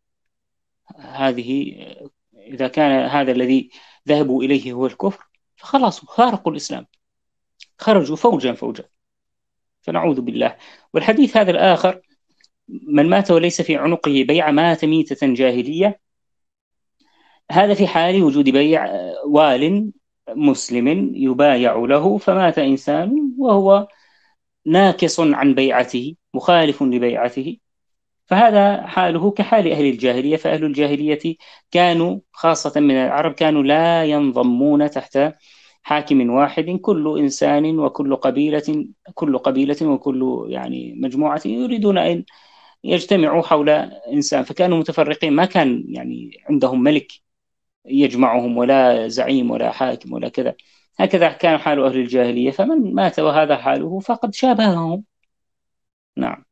هذه إذا كان هذا الذي ذهبوا إليه هو الكفر فخلاص فارقوا الإسلام، خرجوا فوجا فوجا، فنعوذ بالله. والحديث هذا الآخر: من مات وليس في عنقه بيع مات ميتة جاهلية، هذا في حال وجود بيع وال مسلم يبايع له، فمات إنسان وهو ناكص عن بيعته، مخالف لبيعته، فهذا حاله كحال أهل الجاهلية. فأهل الجاهلية كانوا خاصة من العرب كانوا لا ينضمون تحت حاكم واحد، كل إنسان وكل قبيلة كل قبيلة وكل يعني مجموعة يريدون أن يجتمعوا حول إنسان، فكانوا متفرقين، ما كان يعني عندهم ملك يجمعهم ولا زعيم ولا حاكم ولا كذا. هكذا كان حال أهل الجاهلية، فمن مات وهذا حاله فقد شابههم. نعم.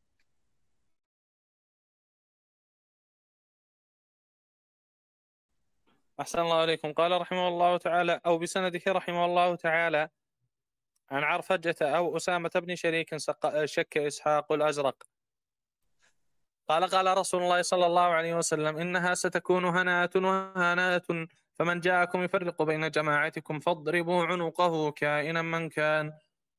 أحسن الله عليكم. قال رحمه الله تعالى أو بسنده رحمه الله تعالى عن عرفجة أو أسامة بن شريك شك إسحاق الأزرق قال قال رسول الله صلى الله عليه وسلم إنها ستكون هناة وهناة، فمن جاءكم يفرق بين جماعتكم فاضربوا عنقه كائنا من كان.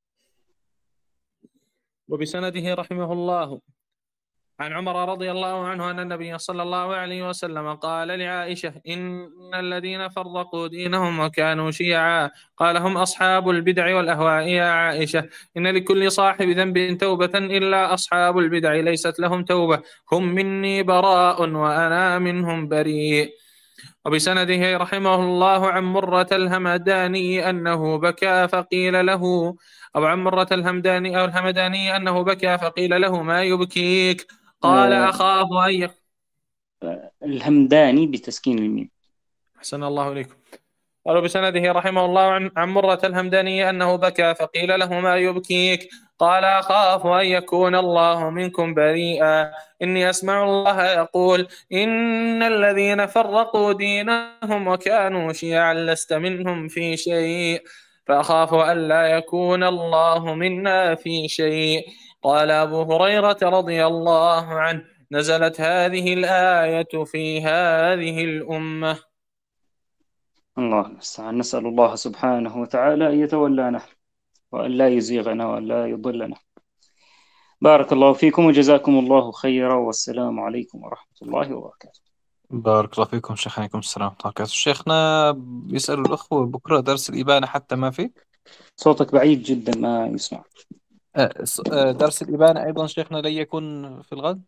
وبسنده رحمه الله عن عمر رضي الله عنه أن النبي صلى الله عليه وسلم قال لعائشة إن الذين فرقوا دينهم وكانوا شيعا قال هم أصحاب البدع والأهواء يا عائشة، إن لكل صاحب ذنب توبة إلا أصحاب البدع ليست لهم توبة، هم مني براء وأنا منهم بريء. وبسنده رحمه الله عن مرة الهمداني أنه بكى فقيل له أو عن مرة الهمداني أو الهمداني أنه بكى فقيل له ما يبكيك؟ قال أخاف أن يق... الهمداني بتسكين الميم. أحسن الله إليكم. قالوا بسنده رحمه الله عن, عن مرة الهمداني أنه بكى فقيل له ما يبكيك؟ قال أخاف أن يكون الله منكم بريئا، إني أسمع الله يقول إن الذين فرقوا دينهم وكانوا شيعا لست منهم في شيء، فأخاف أن لا يكون الله منا في شيء. قال أبو هريرة رضي الله عنه نزلت هذه الآية في هذه الأمة. الله المستعان. نسأل الله سبحانه وتعالى أن يتولانا وأن لا يزيغنا وأن لا يضلنا. بارك الله فيكم وجزاكم الله خيرا، والسلام عليكم ورحمة الله وبركاته. بارك الله فيكم شيخ. عليكم السلام ورحمة الله وبركاته. شيخنا بيسألوا الأخوة بكرة درس الإبانة حتى ما في؟ صوتك بعيد جدا ما يسمع. أه س- أه درس الإبانة أيضا شيخنا لن يكون في الغد؟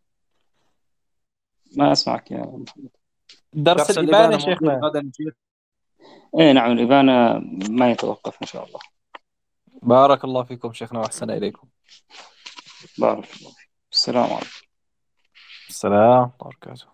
ما أسمعك يا محمد. درس درس الإبانة الإبانة موجود شيخنا. غدا. إيه نعم، الإبانة ما يتوقف إن شاء الله. بارك الله فيكم شيخنا وأحسن إليكم. بارك الله فيك. السلام عليكم. السلام ورحمة الله وبركاته.